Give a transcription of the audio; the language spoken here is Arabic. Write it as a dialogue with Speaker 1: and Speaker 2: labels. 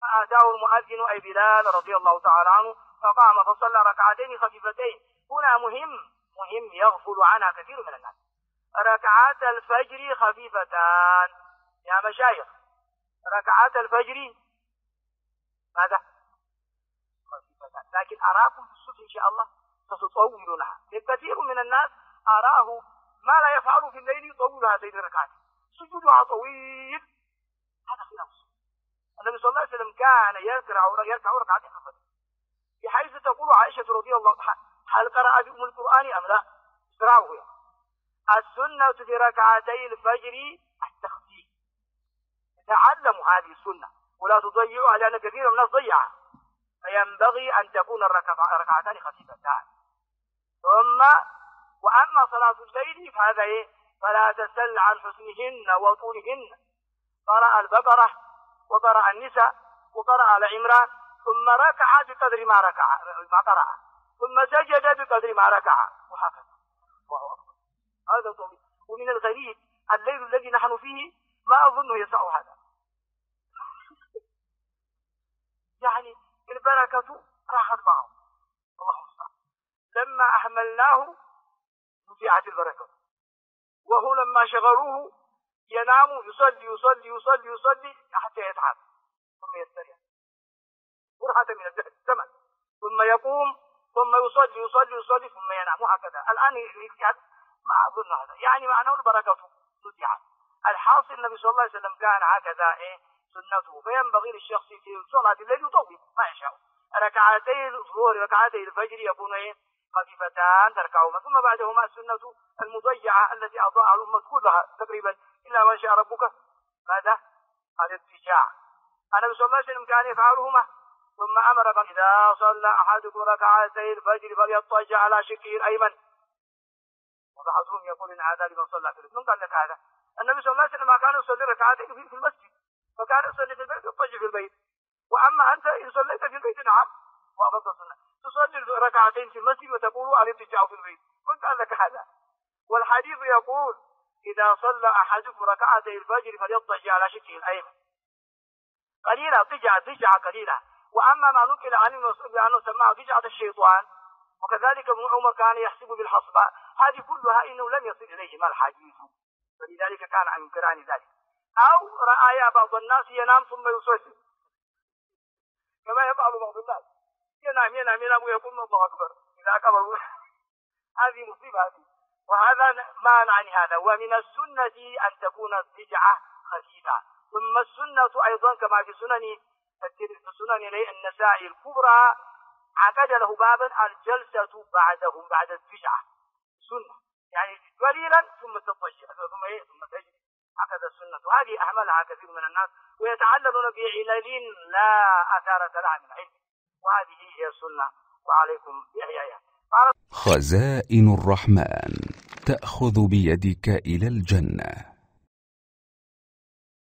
Speaker 1: فآتاه المؤذن أي بلال رضي الله تعالى عنه فقام فصلى ركعتين خفيفتين. هنا مهم يغفل عنها كثير من الناس. ركعات الفجر خفيفتان يا مشايخ، ركعات الفجر ماذا؟ خفيفتان، لكن أراكم في الصبح إن شاء الله ستطولونها. كثير من الناس أراه ما لا يفعل في الليل يطول هذه الركعات، سجودها طويل. هذا خلاف النبي صلى الله عليه وسلم كان يركع ركعتين فقط، بحيث تقول عائشة رضي الله عنها هل قرأ بأم القرآن أم لا؟ اسرعوا يعني. السنة في ركعتي الفجر التخفيف، تعلموا هذه السنة ولا تضيعوها لأن كثير من الناس ضيعها، فينبغي أن تكون الركعتان خفيفتان. ثم وأما صلاة الليل فهذا فلا تسل عن حسنهن وطولهن. قرأ البقرة وقرأ النساء وقرأ آل عمران، ثم ركع بقدر ما قرأ، ثم سجد بقدر ما ركع، وهكذا. الله أكبر، هذا طويل. ومن الغريب الليل الذي نحن فيه ما أظنه يسع هذا. يعني البركة راحت معه، الله المستعان. لما أهملناه نزعت البركة، وهو لما شغلوه ينام يصلي يصلي يصلي يصلي حتى يتعب ثم يستريح برهة من الزمن، ثم يقوم ثم يصلي يصلي يصلي ثم ينام، وهكذا. الآن ما أظن هذا يعني معناه البركة نزعت. الحاصل النبي صلى الله عليه وسلم كان هكذا سنته، فينبغي للشخص في صلاة الليل يطول ما يشاء. ركعتي الظهر ركعتي الفجر يكون خفيفتان تركعهما، ثم بعدهما السنة المضيعة التي أضاعها الأمة كلها تقريبا إلا ما شاء ربك، ماذا؟ الاضطجاع. النبي صلى الله عليه وسلم كان يفعلهما، ثم أمر قال إذا صلى أحدكم ركعتي الفجر فليضطجع على شقه الأيمن. وبعضهم يقول إن هذا لمن صلى في البيت. من قال لك هذا؟ النبي صلى الله عليه وسلم كان يصلي ركعتين في المسجد، فكان يصلي في البيت يضطجع في البيت. وأما أنت إن صليت في البيت نعم وأفضل السنة تصلي ركعتين في المسجد وتقول الاضطجاع في البيت. من قال لك هذا؟ والحديث يقول إذا صلى أحدكم ركعتي الفجر فليضطجع على شقه الأيمن. قليلة ضجعة قليلة. وأما ما نقل عنه بأنه سماه ضجعة الشيطان، وكذلك ابن عمر كان يحسب بالحصبة، هذه كلها إنه لم يصل إليهما الحديث، فلذلك كان عن ينكران ذلك. أو رأى بعض الناس ينام ثم يصلي كما يفعل بعض الناس، ينام ويقول الله أكبر إذا كبر. هذه مصيبة هذه، وهذا ما نعني هذا. ومن السنة أن تكون الضجعة خفيفة. ثم السنة أيضا كما في سنن النسائي الكبرى عقد له بابا الجلسة بعد الضجعة سنة، يعني قليلا ثم تضطجع ثم تجلس، هكذا السنة. هذه أعملها كثير من الناس ويتعللون بعلل لا أثارة لها من علم، وهذه هي السنة. وعليكم بإحيائها.
Speaker 2: خزائن الرحمن تأخذ بيدك إلى الجنة.